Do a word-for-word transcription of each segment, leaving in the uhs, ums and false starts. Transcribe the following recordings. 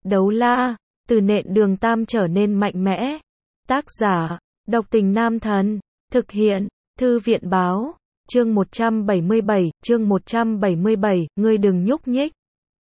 Đấu la, từ nện đường tam trở nên mạnh mẽ. Tác giả, độc tình nam thần. Thực hiện, thư viện báo. Chương một trăm bảy mươi bảy, chương một trăm bảy mươi bảy, ngươi đừng nhúc nhích.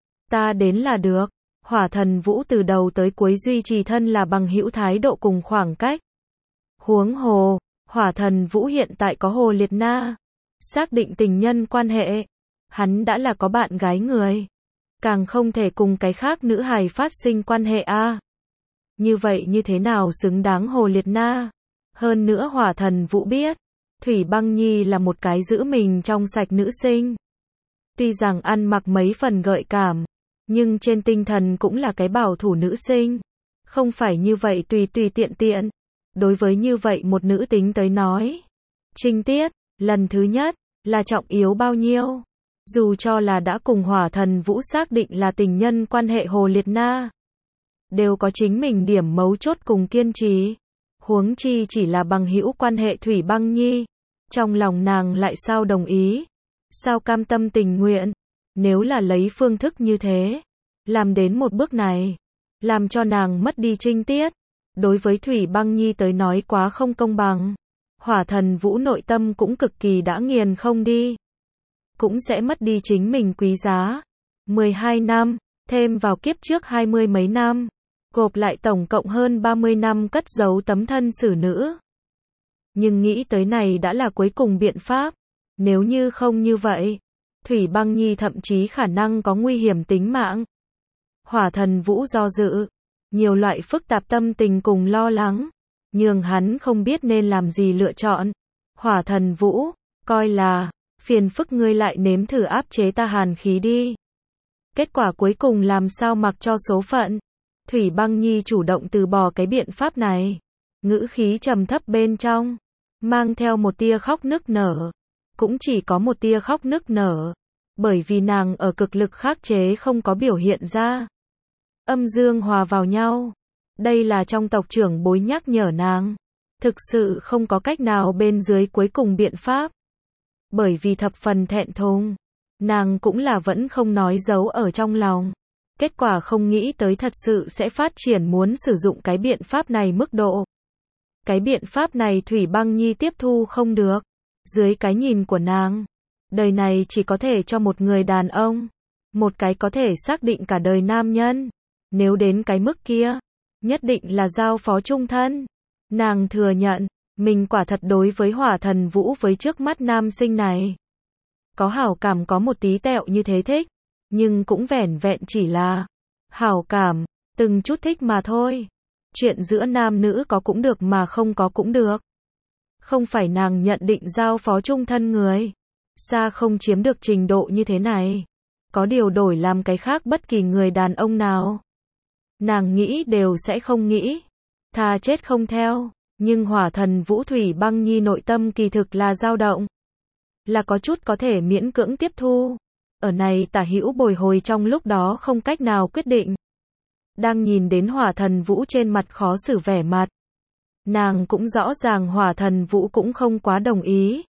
Ta đến là được. Hỏa thần Vũ từ đầu tới cuối duy trì thân là bằng hữu thái độ cùng khoảng cách. Huống hồ, Hỏa thần Vũ hiện tại có Hồ Liệt Na. Xác định tình nhân quan hệ. Hắn đã là có bạn gái người. Càng không thể cùng cái khác nữ hài phát sinh quan hệ a. À. Như vậy như thế nào xứng đáng Hồ Liệt Na? Hơn nữa Hỏa thần Vũ biết, Thủy Băng Nhi là một cái giữ mình trong sạch nữ sinh. Tuy rằng ăn mặc mấy phần gợi cảm, nhưng trên tinh thần cũng là cái bảo thủ nữ sinh. Không phải như vậy tùy tùy tiện tiện. Đối với như vậy một nữ tính tới nói, trinh tiết, lần thứ nhất, là trọng yếu bao nhiêu? Dù cho là đã cùng Hỏa thần Vũ xác định là tình nhân quan hệ Hồ Liệt Na, đều có chính mình điểm mấu chốt cùng kiên trì. Huống chi chỉ là bằng hữu quan hệ Thủy Băng Nhi. Trong lòng nàng lại sao đồng ý? Sao cam tâm tình nguyện? Nếu là lấy phương thức như thế, làm đến một bước này, làm cho nàng mất đi trinh tiết, đối với Thủy Băng Nhi tới nói quá không công bằng. Hỏa thần Vũ nội tâm cũng cực kỳ đã nghiền không đi. Cũng sẽ mất đi chính mình quý giá. mười hai năm, thêm vào kiếp trước hai mươi mấy năm, gộp lại tổng cộng hơn ba mươi năm cất giấu tấm thân xử nữ. Nhưng nghĩ tới này đã là cuối cùng biện pháp. Nếu như không như vậy, Thủy Băng Nhi thậm chí khả năng có nguy hiểm tính mạng. Hỏa thần Vũ do dự, nhiều loại phức tạp tâm tình cùng lo lắng, nhưng hắn không biết nên làm gì lựa chọn. Hỏa thần Vũ, coi là, phiền phức ngươi lại nếm thử áp chế ta hàn khí đi. Kết quả cuối cùng làm sao mặc cho số phận. Thủy Băng Nhi chủ động từ bỏ cái biện pháp này. Ngữ khí trầm thấp bên trong, mang theo một tia khóc nức nở. Cũng chỉ có một tia khóc nức nở, bởi vì nàng ở cực lực khắc chế không có biểu hiện ra. Âm dương hòa vào nhau. Đây là trong tộc trưởng bối nhắc nhở nàng. Thực sự không có cách nào bên dưới cuối cùng biện pháp. Bởi vì thập phần thẹn thùng, nàng cũng là vẫn không nói giấu ở trong lòng. Kết quả không nghĩ tới thật sự sẽ phát triển muốn sử dụng cái biện pháp này mức độ. Cái biện pháp này Thủy Băng Nhi tiếp thu không được. Dưới cái nhìn của nàng, đời này chỉ có thể cho một người đàn ông. Một cái có thể xác định cả đời nam nhân. Nếu đến cái mức kia, nhất định là giao phó chung thân. Nàng thừa nhận, mình quả thật đối với Hỏa thần Vũ với trước mắt nam sinh này có hảo cảm, có một tí tẹo như thế thích. Nhưng cũng vẻn vẹn chỉ là hảo cảm, từng chút thích mà thôi. Chuyện giữa nam nữ có cũng được mà không có cũng được. Không phải nàng nhận định giao phó chung thân người. Xa không chiếm được trình độ như thế này. Có điều đổi làm cái khác bất kỳ người đàn ông nào, nàng nghĩ đều sẽ không nghĩ. Thà chết không theo. Nhưng Hỏa thần Vũ Thủy Băng Nhi nội tâm kỳ thực là dao động. Là có chút có thể miễn cưỡng tiếp thu. Ở này tả hữu bồi hồi trong lúc đó không cách nào quyết định. Đang nhìn đến Hỏa thần Vũ trên mặt khó xử vẻ mặt, nàng cũng rõ ràng Hỏa thần Vũ cũng không quá đồng ý.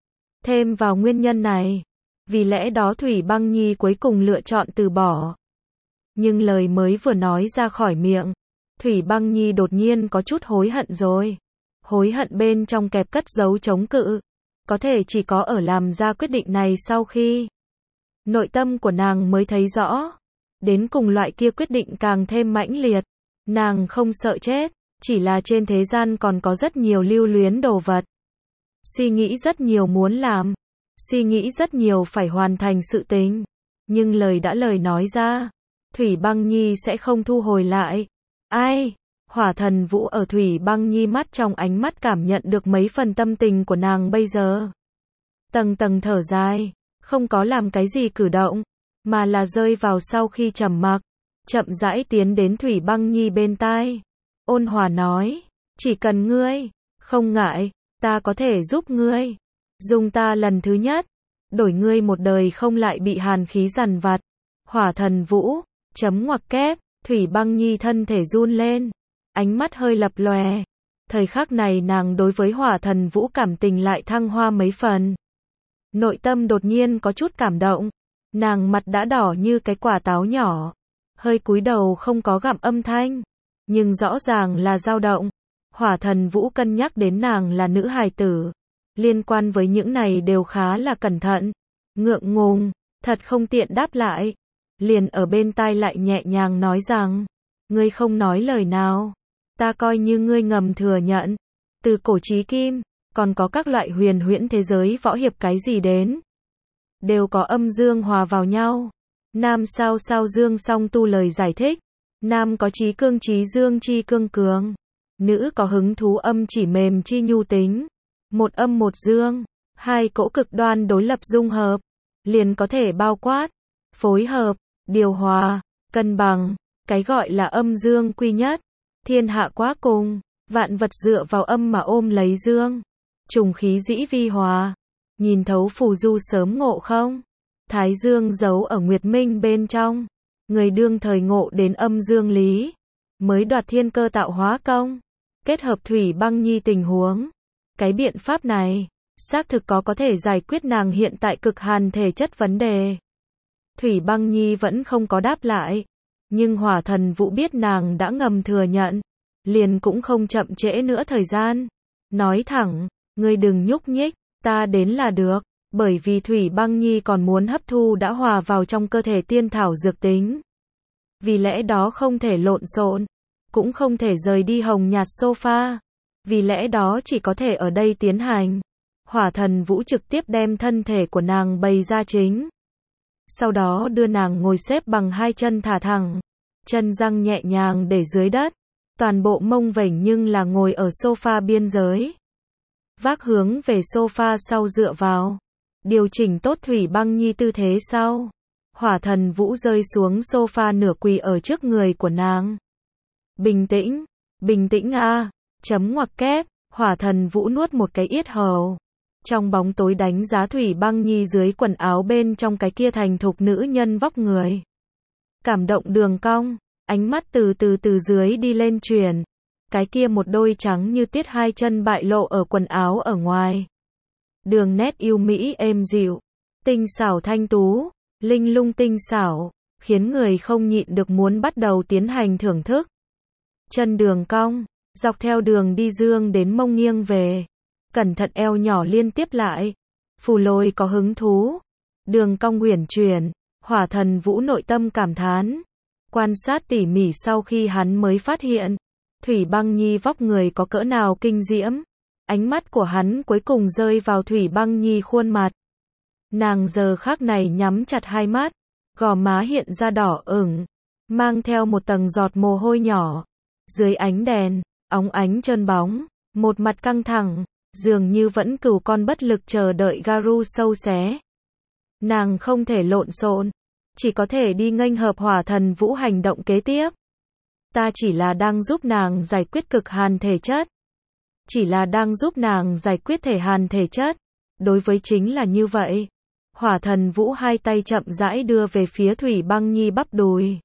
Thêm vào nguyên nhân này, vì lẽ đó Thủy Băng Nhi cuối cùng lựa chọn từ bỏ. Nhưng lời mới vừa nói ra khỏi miệng, Thủy Băng Nhi đột nhiên có chút hối hận rồi. Hối hận bên trong kẹp cất giấu chống cự. Có thể chỉ có ở làm ra quyết định này sau khi nội tâm của nàng mới thấy rõ. Đến cùng loại kia quyết định càng thêm mãnh liệt. Nàng không sợ chết, chỉ là trên thế gian còn có rất nhiều lưu luyến đồ vật. Suy nghĩ rất nhiều muốn làm. Suy nghĩ rất nhiều phải hoàn thành sự tình. Nhưng lời đã lời nói ra, Thủy Băng Nhi sẽ không thu hồi lại. Ai? Hỏa thần Vũ ở Thủy Băng Nhi mắt trong ánh mắt cảm nhận được mấy phần tâm tình của nàng bây giờ. Tầng tầng thở dài, không có làm cái gì cử động, mà là rơi vào sau khi trầm mặc, chậm rãi tiến đến Thủy Băng Nhi bên tai. Ôn hòa nói, chỉ cần ngươi không ngại, ta có thể giúp ngươi. Dùng ta lần thứ nhất, đổi ngươi một đời không lại bị hàn khí dằn vặt. Hỏa thần Vũ, chấm ngoặc kép, Thủy Băng Nhi thân thể run lên, ánh mắt hơi lập lòe. Thời khắc này nàng đối với Hỏa thần Vũ cảm tình lại thăng hoa mấy phần. Nội tâm đột nhiên có chút cảm động. Nàng mặt đã đỏ như cái quả táo nhỏ. hơi cúi đầu không có gặm âm thanh, nhưng rõ ràng là dao động. Hỏa Thần Vũ cân nhắc đến nàng là nữ hài tử, liên quan với những này đều khá là cẩn thận. Ngượng ngùng, thật không tiện đáp lại, liền ở bên tai lại nhẹ nhàng nói rằng, ngươi không nói lời nào, ta coi như ngươi ngầm thừa nhận. Từ cổ chí kim, còn có các loại huyền huyễn thế giới võ hiệp cái gì đến, đều có âm dương hòa vào nhau. Nam sao sao dương song tu lời giải thích, nam có chí cương chí dương chi cương cường, nữ có hứng thú âm chỉ mềm chi nhu tính. Một âm một dương, hai cỗ cực đoan đối lập dung hợp, liền có thể bao quát, phối hợp, điều hòa, cân bằng. Cái gọi là âm dương quy nhất, thiên hạ quá cùng, vạn vật dựa vào âm mà ôm lấy dương, trùng khí dĩ vi hòa. Nhìn thấu phù du sớm ngộ không? Thái dương giấu ở nguyệt minh bên trong, người đương thời ngộ đến âm dương lý, mới đoạt thiên cơ tạo hóa công, kết hợp thủy băng nhi tình huống. Cái biện pháp này, xác thực có có thể giải quyết nàng hiện tại cực hàn thể chất vấn đề. Thủy băng nhi vẫn không có đáp lại, nhưng Hỏa Thần Vũ biết nàng đã ngầm thừa nhận, liền cũng không chậm trễ nữa thời gian. Nói thẳng, ngươi đừng nhúc nhích, ta đến là được, bởi vì Thủy băng nhi còn muốn hấp thu đã hòa vào trong cơ thể tiên thảo dược tính. Vì lẽ đó không thể lộn xộn, cũng không thể rời đi hồng nhạt sofa. Vì lẽ đó chỉ có thể ở đây tiến hành. Hỏa Thần Vũ trực tiếp đem thân thể của nàng bày ra chính. Sau đó đưa nàng ngồi xếp bằng hai chân thả thẳng, chân răng nhẹ nhàng để dưới đất, toàn bộ mông vểnh nhưng là ngồi ở sofa biên giới. Vác hướng về sofa sau dựa vào, điều chỉnh tốt Thủy băng nhi tư thế sau. Hỏa Thần Vũ rơi xuống sofa nửa quỳ ở trước người của nàng. Bình tĩnh, bình tĩnh a. Chấm ngoặc kép, Hỏa Thần Vũ nuốt một cái yết hầu. Trong bóng tối đánh giá Thủy băng nhi dưới quần áo bên trong cái kia thành thục nữ nhân vóc người. Cảm động đường cong, ánh mắt từ từ từ dưới đi lên chuyển. Cái kia một đôi trắng như tuyết hai chân bại lộ ở quần áo ở ngoài. Đường nét yêu mỹ êm dịu, tinh xảo thanh tú, linh lung tinh xảo, khiến người không nhịn được muốn bắt đầu tiến hành thưởng thức. Chân đường cong, dọc theo đường đi dương đến mông nghiêng về, cẩn thận eo nhỏ liên tiếp lại. Phù Lôi có hứng thú, đường cong uyển chuyển, Hỏa Thần Vũ nội tâm cảm thán. Quan sát tỉ mỉ sau khi hắn mới phát hiện, Thủy băng nhi vóc người có cỡ nào kinh diễm. Ánh mắt của hắn cuối cùng rơi vào Thủy băng nhi khuôn mặt. Nàng giờ khắc này nhắm chặt hai mắt, gò má hiện ra đỏ ửng, mang theo một tầng giọt mồ hôi nhỏ. Dưới ánh đèn, óng ánh trơn bóng, một mặt căng thẳng, dường như vẫn cừu con bất lực chờ đợi Garu sâu xé. Nàng không thể lộn xộn, chỉ có thể đi nghênh hợp Hỏa Thần Vũ hành động kế tiếp. Ta chỉ là đang giúp nàng giải quyết cực hàn thể chất. Chỉ là đang giúp nàng giải quyết thể hàn thể chất. Đối với chính là như vậy. Hỏa Thần Vũ hai tay chậm rãi đưa về phía Thủy băng nhi bắp đùi.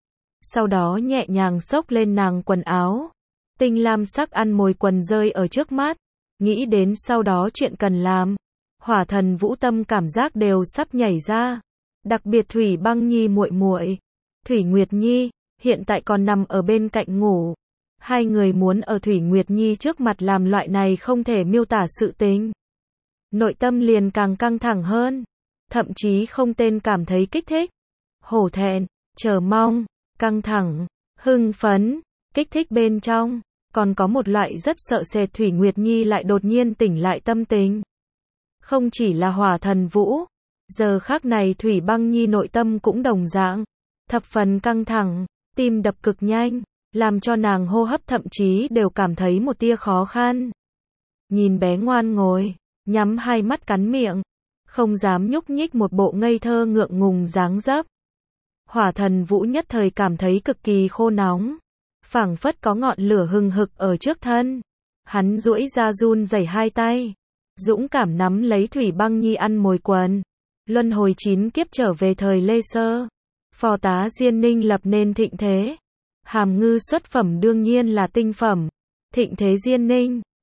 Sau đó nhẹ nhàng xốc lên nàng quần áo. Tinh lam sắc ăn mồi quần rơi ở trước mắt. Nghĩ đến sau đó chuyện cần làm. Hỏa Thần Vũ tâm cảm giác đều sắp nhảy ra. Đặc biệt Thủy băng nhi muội muội, Thủy Nguyệt Nhi, hiện tại còn nằm ở bên cạnh ngủ. Hai người muốn ở Thủy Nguyệt Nhi trước mặt làm loại này không thể miêu tả sự tình. Nội tâm liền càng căng thẳng hơn. Thậm chí không tên cảm thấy kích thích, hổ thẹn, chờ mong, căng thẳng, hưng phấn, kích thích bên trong. Còn có một loại rất sợ sệt Thủy Nguyệt Nhi lại đột nhiên tỉnh lại tâm tình. Không chỉ là Hỏa Thần Vũ, giờ khắc này Thủy băng nhi nội tâm cũng đồng dạng. Thập phần căng thẳng, tim đập cực nhanh, làm cho nàng hô hấp thậm chí đều cảm thấy một tia khó khăn. Nhìn bé ngoan ngồi, nhắm hai mắt cắn miệng, không dám nhúc nhích một bộ ngây thơ ngượng ngùng dáng dấp. Hỏa Thần Vũ nhất thời cảm thấy cực kỳ khô nóng, phảng phất có ngọn lửa hừng hực ở trước thân. Hắn duỗi ra run rẩy hai tay, dũng cảm nắm lấy Thủy băng nhi ăn mồi quần. Luân hồi chín kiếp trở về thời Lê Sơ, phò tá Diên Ninh lập nên thịnh thế. Hàm ngư xuất phẩm đương nhiên là tinh phẩm. Thịnh thế Diên Ninh,